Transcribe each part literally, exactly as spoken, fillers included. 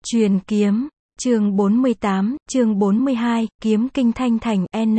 Truyền kiếm, chương bốn mươi tám, chương bốn mươi hai, kiếm kinh Thanh Thành, N.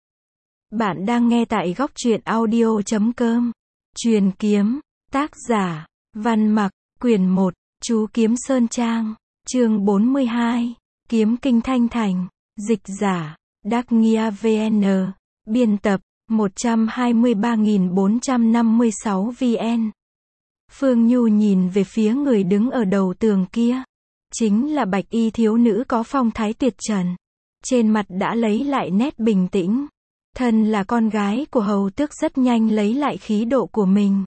Bạn đang nghe tại góc truyện audio chấm com. Truyền kiếm, tác giả, Văn Mặc, quyển một, Chú Kiếm Sơn Trang, chương bốn mươi hai, kiếm kinh Thanh Thành, dịch giả, Đắc Nghia vê en, biên tập, một trăm hai mươi ba nghìn bốn trăm năm mươi sáu vn. Phương Nhu nhìn về phía người đứng ở đầu tường kia. Chính là bạch y thiếu nữ có phong thái tuyệt trần. Trên mặt đã lấy lại nét bình tĩnh. Thân là con gái của hầu tước rất nhanh lấy lại khí độ của mình.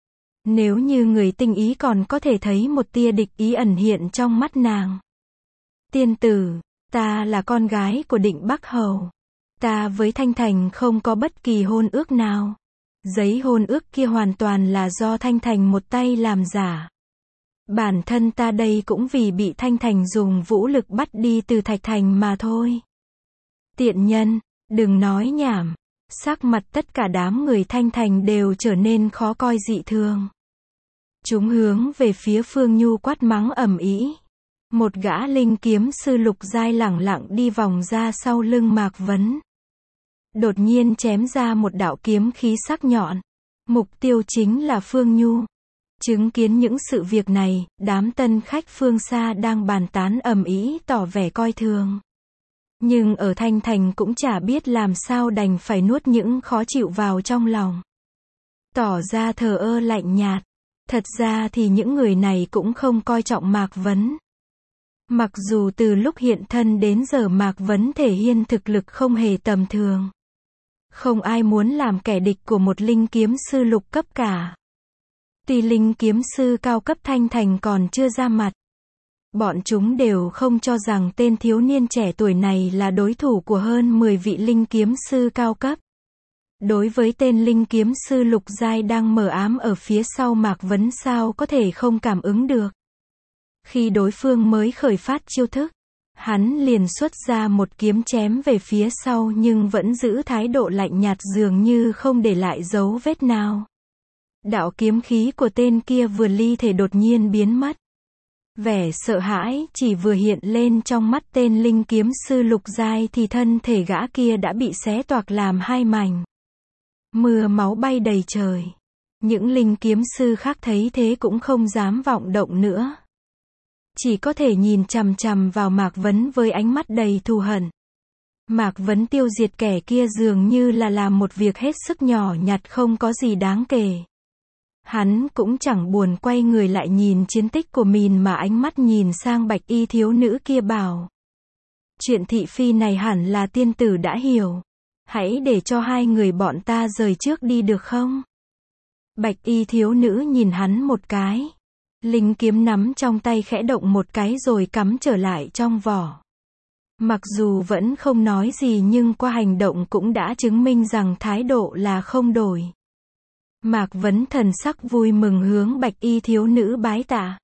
Nếu như người tinh ý còn có thể thấy một tia địch ý ẩn hiện trong mắt nàng. Tiên tử, ta là con gái của Định Bắc Hầu. Ta với Thanh Thành không có bất kỳ hôn ước nào. Giấy hôn ước kia hoàn toàn là do Thanh Thành một tay làm giả. Bản thân ta đây cũng vì bị Thanh Thành dùng vũ lực bắt đi từ Thạch Thành mà thôi. Tiện nhân, đừng nói nhảm. Sắc mặt tất cả đám người Thanh Thành đều trở nên khó coi dị thường. Chúng hướng về phía Phương Nhu quát mắng ầm ĩ. Một gã linh kiếm sư lục giai lẳng lặng đi vòng ra sau lưng Mạc Vấn. Đột nhiên chém ra một đạo kiếm khí sắc nhọn. Mục tiêu chính là Phương Nhu. Chứng kiến những sự việc này, đám tân khách phương xa đang bàn tán ầm ĩ tỏ vẻ coi thường. Nhưng ở Thanh Thành cũng chả biết làm sao đành phải nuốt những khó chịu vào trong lòng. Tỏ ra thờ ơ lạnh nhạt. Thật ra thì những người này cũng không coi trọng Mạc Vấn. Mặc dù từ lúc hiện thân đến giờ Mạc Vấn thể hiện thực lực không hề tầm thường. Không ai muốn làm kẻ địch của một linh kiếm sư lục cấp cả. Tuy linh kiếm sư cao cấp Thanh Thành còn chưa ra mặt. Bọn chúng đều không cho rằng tên thiếu niên trẻ tuổi này là đối thủ của hơn mười vị linh kiếm sư cao cấp. Đối với tên linh kiếm sư lục giai đang mờ ám ở phía sau Mạc Vấn sao có thể không cảm ứng được. Khi đối phương mới khởi phát chiêu thức, hắn liền xuất ra một kiếm chém về phía sau nhưng vẫn giữ thái độ lạnh nhạt dường như không để lại dấu vết nào. Đạo kiếm khí của tên kia vừa ly thể đột nhiên biến mất. Vẻ sợ hãi chỉ vừa hiện lên trong mắt tên linh kiếm sư lục giai thì thân thể gã kia đã bị xé toạc làm hai mảnh. Mưa máu bay đầy trời. Những linh kiếm sư khác thấy thế cũng không dám vọng động nữa. Chỉ có thể nhìn chằm chằm vào Mạc Vấn với ánh mắt đầy thù hận. Mạc Vấn tiêu diệt kẻ kia dường như là làm một việc hết sức nhỏ nhặt không có gì đáng kể. Hắn cũng chẳng buồn quay người lại nhìn chiến tích của mình mà ánh mắt nhìn sang bạch y thiếu nữ kia bảo. Chuyện thị phi này hẳn là tiên tử đã hiểu. Hãy để cho hai người bọn ta rời trước đi được không? Bạch y thiếu nữ nhìn hắn một cái. Linh kiếm nắm trong tay khẽ động một cái rồi cắm trở lại trong vỏ. Mặc dù vẫn không nói gì nhưng qua hành động cũng đã chứng minh rằng thái độ là không đổi. Mạc Vấn thần sắc vui mừng hướng bạch y thiếu nữ bái tạ.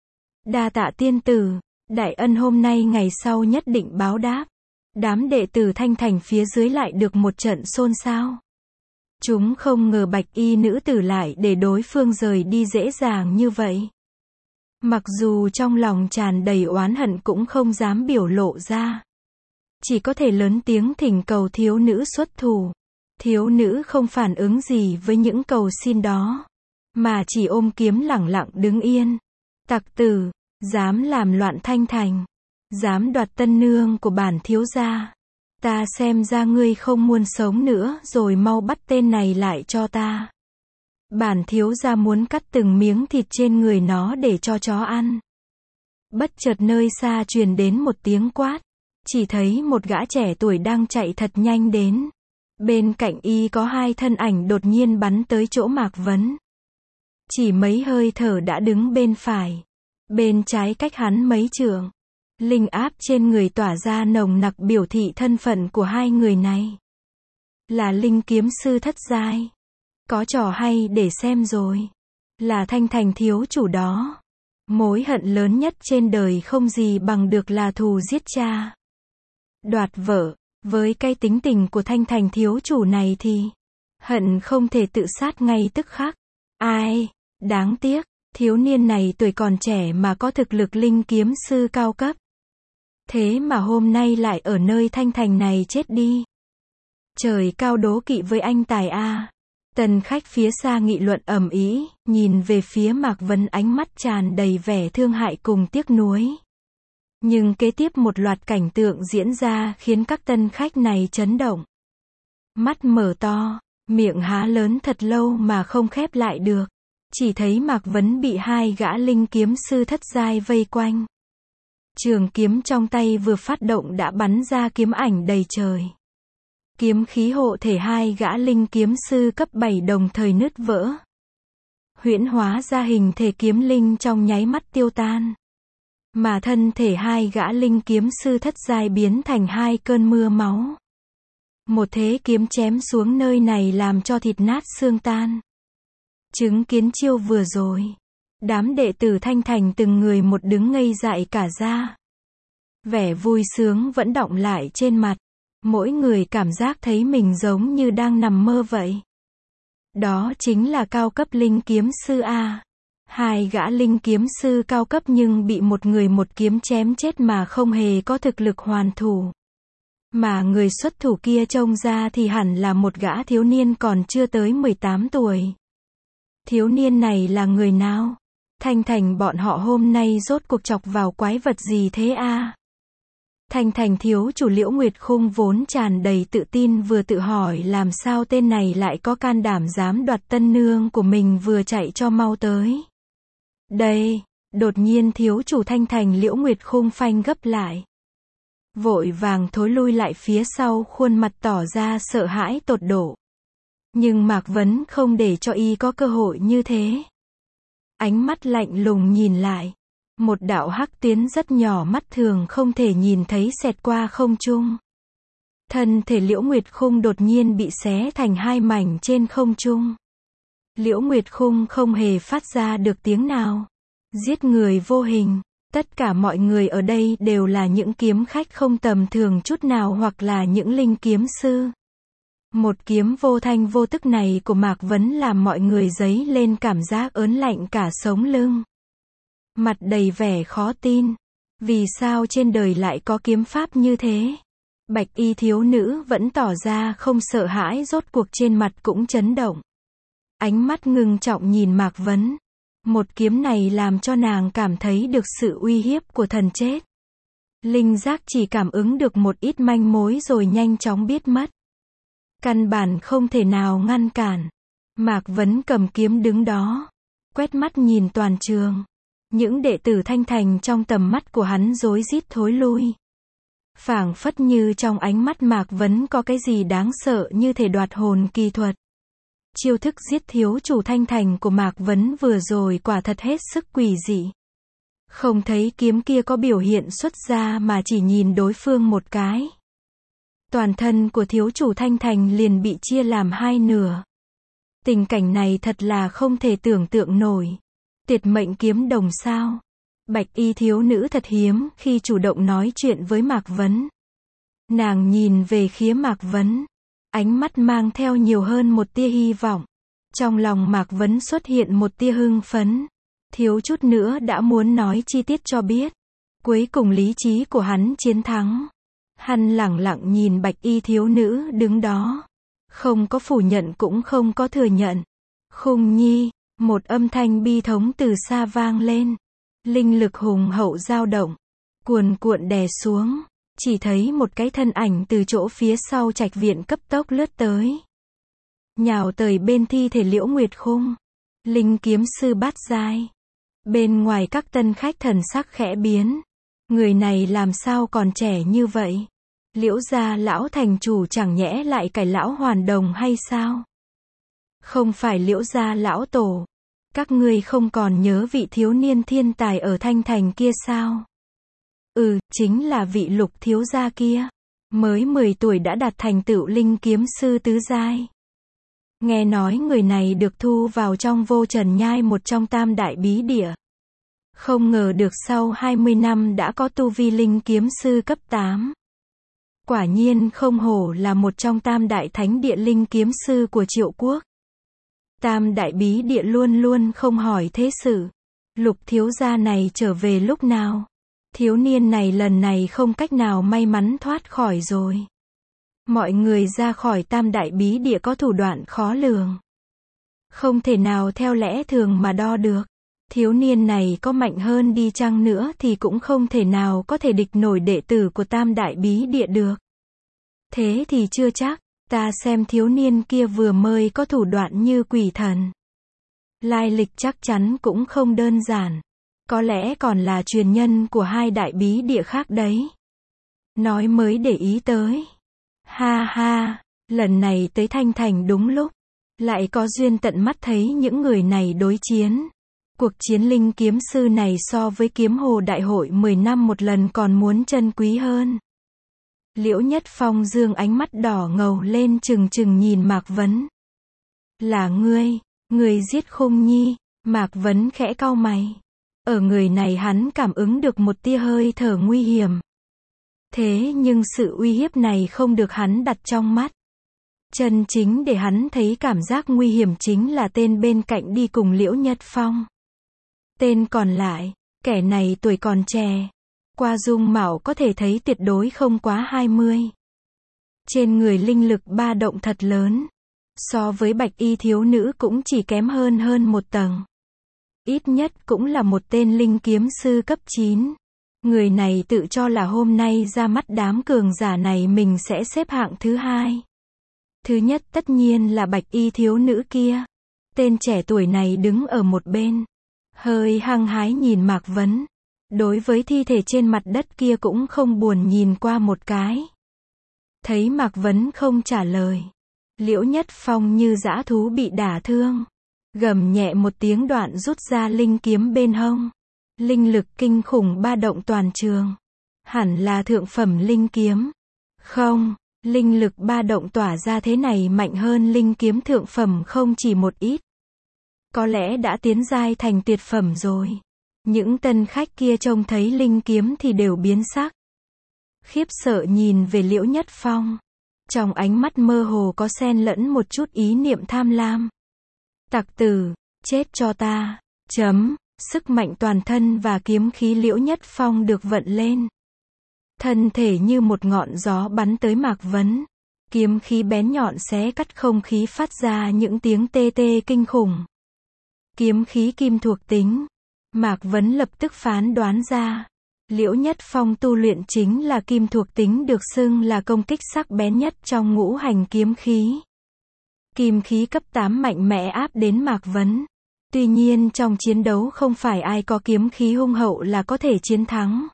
Đa tạ tiên tử, đại ân hôm nay ngày sau nhất định báo đáp. Đám đệ tử Thanh Thành phía dưới lại được một trận xôn xao. Chúng không ngờ bạch y nữ tử lại để đối phương rời đi dễ dàng như vậy. Mặc dù trong lòng tràn đầy oán hận cũng không dám biểu lộ ra. Chỉ có thể lớn tiếng thỉnh cầu thiếu nữ xuất thủ. Thiếu nữ không phản ứng gì với những cầu xin đó. Mà chỉ ôm kiếm lẳng lặng đứng yên. Tặc tử, dám làm loạn Thanh Thành. Dám đoạt tân nương của bản thiếu gia. Ta xem ra ngươi không muốn sống nữa rồi mau bắt tên này lại cho ta. Bản thiếu gia muốn cắt từng miếng thịt trên người nó để cho chó ăn. Bất chợt nơi xa truyền đến một tiếng quát. Chỉ thấy một gã trẻ tuổi đang chạy thật nhanh đến. Bên cạnh y có hai thân ảnh đột nhiên bắn tới chỗ Mạc Vấn. Chỉ mấy hơi thở đã đứng bên phải. Bên trái cách hắn mấy trượng. Linh áp trên người tỏa ra nồng nặc biểu thị thân phận của hai người này. Là linh kiếm sư thất giai. Có trò hay để xem rồi. Là Thanh Thành thiếu chủ đó. Mối hận lớn nhất trên đời không gì bằng được là thù giết cha. Đoạt vợ. Với cái tính tình của Thanh Thành thiếu chủ này thì hận không thể tự sát ngay tức khắc. Ai, đáng tiếc, Thiếu niên này tuổi còn trẻ mà có thực lực linh kiếm sư cao cấp. Thế mà hôm nay lại ở nơi Thanh Thành này chết đi. Trời cao đố kỵ với anh tài a. Tân khách phía xa nghị luận ầm ĩ, nhìn về phía Mạc Vấn ánh mắt tràn đầy vẻ thương hại cùng tiếc nuối. Nhưng kế tiếp một loạt cảnh tượng diễn ra khiến các tân khách này chấn động. Mắt mở to, miệng há lớn thật lâu mà không khép lại được. Chỉ thấy Mạc Vấn bị hai gã linh kiếm sư thất giai vây quanh. Trường kiếm trong tay vừa phát động đã bắn ra kiếm ảnh đầy trời. Kiếm khí hộ thể hai gã linh kiếm sư cấp bảy đồng thời nứt vỡ. Huyễn hóa ra hình thể kiếm linh trong nháy mắt tiêu tan. Mà thân thể hai gã linh kiếm sư thất giai biến thành hai cơn mưa máu. Một thế kiếm chém xuống nơi này làm cho thịt nát xương tan. Chứng kiến chiêu vừa rồi, đám đệ tử Thanh Thành từng người một đứng ngây dại cả ra. Vẻ vui sướng vẫn đọng lại trên mặt. Mỗi người cảm giác thấy mình giống như đang nằm mơ vậy. Đó chính là cao cấp linh kiếm sư A. Hai gã linh kiếm sư cao cấp nhưng bị một người một kiếm chém chết mà không hề có thực lực hoàn thủ. Mà người xuất thủ kia trông ra thì hẳn là một gã thiếu niên còn chưa tới mười tám tuổi. Thiếu niên này là người nào? Thanh Thành bọn họ hôm nay rốt cuộc chọc vào quái vật gì thế a? Thanh Thành thiếu chủ Liễu Nguyệt Khung vốn tràn đầy tự tin vừa tự hỏi làm sao tên này lại có can đảm dám đoạt tân nương của mình vừa chạy cho mau tới. Đây, đột nhiên thiếu chủ Thanh Thành Liễu Nguyệt Khung phanh gấp lại. Vội vàng thối lui lại phía sau, khuôn mặt tỏ ra sợ hãi tột độ. Nhưng Mạc Vấn không để cho y có cơ hội như thế. Ánh mắt lạnh lùng nhìn lại. Một đạo hắc tuyến rất nhỏ mắt thường không thể nhìn thấy xẹt qua không trung. Thân thể Liễu Nguyệt Khung đột nhiên bị xé thành hai mảnh trên không trung. Liễu Nguyệt Khung không hề phát ra được tiếng nào. Giết người vô hình. Tất cả mọi người ở đây đều là những kiếm khách không tầm thường chút nào hoặc là những linh kiếm sư. Một kiếm vô thanh vô tức này của Mạc Vấn làm mọi người dấy lên cảm giác ớn lạnh cả sống lưng. Mặt đầy vẻ khó tin. Vì sao trên đời lại có kiếm pháp như thế? Bạch y thiếu nữ vẫn tỏ ra không sợ hãi, rốt cuộc trên mặt cũng chấn động. Ánh mắt ngưng trọng nhìn Mạc Vấn. Một kiếm này làm cho nàng cảm thấy được sự uy hiếp của thần chết. Linh giác chỉ cảm ứng được một ít manh mối rồi nhanh chóng biết mất. Căn bản không thể nào ngăn cản. Mạc Vấn cầm kiếm đứng đó. Quét mắt nhìn toàn trường. Những đệ tử Thanh Thành trong tầm mắt của hắn rối rít thối lui. Phảng phất như trong ánh mắt Mạc Vấn có cái gì đáng sợ như thể đoạt hồn kỳ thuật. Chiêu thức giết thiếu chủ Thanh Thành của Mạc Vấn vừa rồi quả thật hết sức quỷ dị. Không thấy kiếm kia có biểu hiện xuất ra mà chỉ nhìn đối phương một cái. Toàn thân của thiếu chủ Thanh Thành liền bị chia làm hai nửa. Tình cảnh này thật là không thể tưởng tượng nổi. Tuyệt mệnh kiếm đồng sao? Bạch y thiếu nữ thật hiếm khi chủ động nói chuyện với Mạc Vấn. Nàng nhìn về phía Mạc Vấn. Ánh mắt mang theo nhiều hơn một tia hy vọng. Trong lòng Mạc Vấn xuất hiện một tia hưng phấn. Thiếu chút nữa đã muốn nói chi tiết cho biết. Cuối cùng lý trí của hắn chiến thắng. Hắn lẳng lặng nhìn bạch y thiếu nữ đứng đó. Không có phủ nhận cũng không có thừa nhận. Khung nhi, một âm thanh bi thống từ xa vang lên. Linh lực hùng hậu dao động. Cuồn cuộn đè xuống. Chỉ thấy một cái thân ảnh từ chỗ phía sau trạch viện cấp tốc lướt tới. Nhào tới bên thi thể Liễu Nguyệt Khung. Linh kiếm sư bát giai. Bên ngoài các tân khách thần sắc khẽ biến. Người này làm sao còn trẻ như vậy? Liễu gia lão thành chủ chẳng nhẽ lại cải lão hoàn đồng hay sao? Không phải Liễu gia lão tổ. Các ngươi không còn nhớ vị thiếu niên thiên tài ở Thanh Thành kia sao? Ừ, chính là vị Lục thiếu gia kia. Mới mười tuổi đã đạt thành tựu linh kiếm sư tứ giai. Nghe nói người này được thu vào trong Vô Trần Nhai, một trong tam đại bí địa. Không ngờ được sau hai mươi năm đã có tu vi linh kiếm sư cấp tám. Quả nhiên không hổ là một trong tam đại thánh địa linh kiếm sư của Triệu Quốc. Tam đại bí địa luôn luôn không hỏi thế sự. Lục thiếu gia này trở về lúc nào? Thiếu niên này lần này không cách nào may mắn thoát khỏi rồi. Mọi người ra khỏi tam đại bí địa có thủ đoạn khó lường. Không thể nào theo lẽ thường mà đo được. Thiếu niên này có mạnh hơn đi chăng nữa thì cũng không thể nào có thể địch nổi đệ tử của tam đại bí địa được. Thế thì chưa chắc, ta xem thiếu niên kia vừa mới có thủ đoạn như quỷ thần. Lai lịch chắc chắn cũng không đơn giản. Có lẽ còn là truyền nhân của hai đại bí địa khác đấy. Nói mới để ý tới. Ha ha, lần này tới Thanh Thành đúng lúc. Lại có duyên tận mắt thấy những người này đối chiến. Cuộc chiến linh kiếm sư này so với kiếm hồ đại hội mười năm một lần còn muốn chân quý hơn. Liễu Nhất Phong dương ánh mắt đỏ ngầu lên trừng trừng nhìn Mạc Vấn. Là ngươi, ngươi giết Khung Nhi, Mạc Vấn khẽ cau mày. Ở người này hắn cảm ứng được một tia hơi thở nguy hiểm. Thế nhưng sự uy hiếp này không được hắn đặt trong mắt. Chân chính để hắn thấy cảm giác nguy hiểm chính là tên bên cạnh đi cùng Liễu Nhất Phong. Tên còn lại, kẻ này tuổi còn trẻ. Qua dung mạo có thể thấy tuyệt đối không quá hai mươi. Trên người linh lực ba động thật lớn. So với bạch y thiếu nữ cũng chỉ kém hơn hơn một tầng. Ít nhất cũng là một tên linh kiếm sư cấp chín. Người này tự cho là hôm nay ra mắt đám cường giả này mình sẽ xếp hạng thứ hai. Thứ nhất tất nhiên là bạch y thiếu nữ kia. Tên trẻ tuổi này đứng ở một bên. Hơi hăng hái nhìn Mạc Vấn. Đối với thi thể trên mặt đất kia cũng không buồn nhìn qua một cái. Thấy Mạc Vấn không trả lời. Liễu Nhất Phong như dã thú bị đả thương. Gầm nhẹ một tiếng đoạn rút ra linh kiếm bên hông. Linh lực kinh khủng ba động toàn trường. Hẳn là thượng phẩm linh kiếm. Không, linh lực ba động tỏa ra thế này mạnh hơn linh kiếm thượng phẩm không chỉ một ít. Có lẽ đã tiến giai thành tuyệt phẩm rồi. Những tân khách kia trông thấy linh kiếm thì đều biến sắc. Khiếp sợ nhìn về Liễu Nhất Phong. Trong ánh mắt mơ hồ có xen lẫn một chút ý niệm tham lam. Tặc tử, chết cho ta. Chấm, sức mạnh toàn thân và kiếm khí Liễu Nhất Phong được vận lên. Thân thể như một ngọn gió bắn tới Mạc Vấn. Kiếm khí bén nhọn xé cắt không khí phát ra những tiếng tê tê kinh khủng. Kiếm khí kim thuộc tính. Mạc Vấn lập tức phán đoán ra. Liễu Nhất Phong tu luyện chính là kim thuộc tính được xưng là công kích sắc bén nhất trong ngũ hành kiếm khí. Kim khí cấp tám mạnh mẽ áp đến Mạc Vấn. Tuy nhiên trong chiến đấu không phải ai có kiếm khí hung hậu là có thể chiến thắng.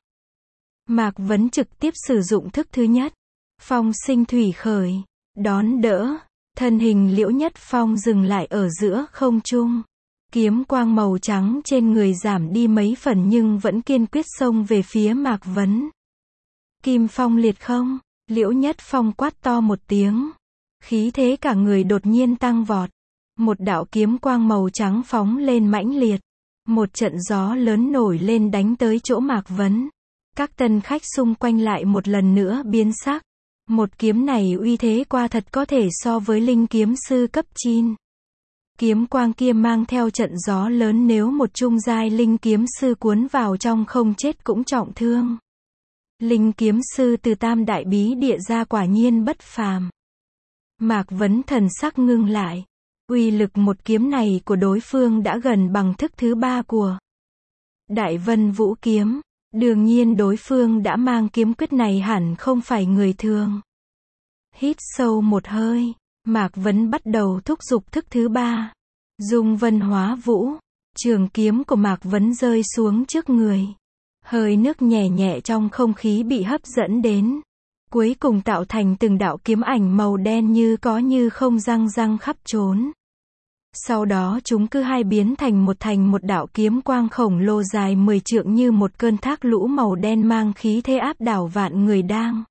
Mạc Vấn trực tiếp sử dụng thức thứ nhất. Phong sinh thủy khởi. Đón đỡ. Thân hình Liễu Nhất Phong dừng lại ở giữa không trung. Kiếm quang màu trắng trên người giảm đi mấy phần nhưng vẫn kiên quyết xông về phía Mạc Vấn. Kim phong liệt không? Liễu Nhất Phong quát to một tiếng. Khí thế cả người đột nhiên tăng vọt. Một đạo kiếm quang màu trắng phóng lên mãnh liệt. Một trận gió lớn nổi lên đánh tới chỗ Mạc Vấn. Các tân khách xung quanh lại một lần nữa biến sắc. Một kiếm này uy thế qua thật có thể so với linh kiếm sư cấp chín. Kiếm quang kia mang theo trận gió lớn nếu một trung giai linh kiếm sư cuốn vào trong không chết cũng trọng thương. Linh kiếm sư từ tam đại bí địa ra quả nhiên bất phàm. Mạc Vấn thần sắc ngưng lại. Uy lực một kiếm này của đối phương đã gần bằng thức thứ ba của Đại Vân Vũ kiếm. Đương nhiên đối phương đã mang kiếm quyết này hẳn không phải người thường. Hít sâu một hơi. Mạc Vấn bắt đầu thúc giục thức thứ ba. Dung vân hóa vũ. Trường kiếm của Mạc Vấn rơi xuống trước người. Hơi nước nhẹ nhẹ trong không khí bị hấp dẫn đến. Cuối cùng tạo thành từng đạo kiếm ảnh màu đen như có như không răng răng khắp trốn. Sau đó chúng cứ hai biến thành một thành một đạo kiếm quang khổng lồ dài mười trượng như một cơn thác lũ màu đen mang khí thế áp đảo vạn người đang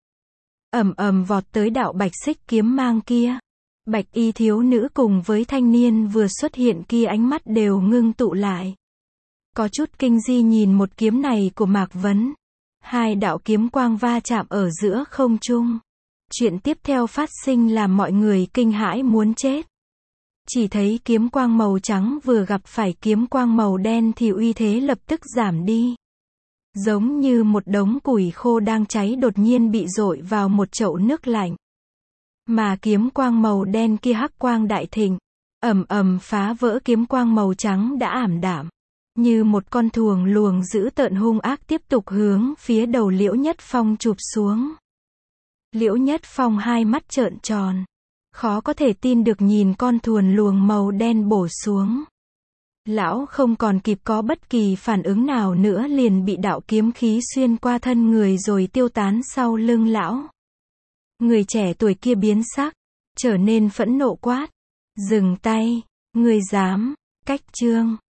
ầm ầm vọt tới đạo bạch xích kiếm mang kia. Bạch y thiếu nữ cùng với thanh niên vừa xuất hiện kia ánh mắt đều ngưng tụ lại. Có chút kinh di nhìn một kiếm này của Mạc Vấn. Hai đạo kiếm quang va chạm ở giữa không trung. Chuyện tiếp theo phát sinh làm mọi người kinh hãi muốn chết. Chỉ thấy kiếm quang màu trắng vừa gặp phải kiếm quang màu đen thì uy thế lập tức giảm đi. Giống như một đống củi khô đang cháy đột nhiên bị dội vào một chậu nước lạnh. Mà kiếm quang màu đen kia hắc quang đại thịnh, ầm ầm phá vỡ kiếm quang màu trắng đã ảm đạm. Như một con thuồng luồng dữ tợn hung ác tiếp tục hướng phía đầu Liễu Nhất Phong chụp xuống. Liễu Nhất Phong hai mắt trợn tròn. Khó có thể tin được nhìn con thuồng luồng màu đen bổ xuống. Lão không còn kịp có bất kỳ phản ứng nào nữa liền bị đạo kiếm khí xuyên qua thân người rồi tiêu tán sau lưng lão. Người trẻ tuổi kia biến sắc, trở nên phẫn nộ quát. Dừng tay, người dám, cách chương.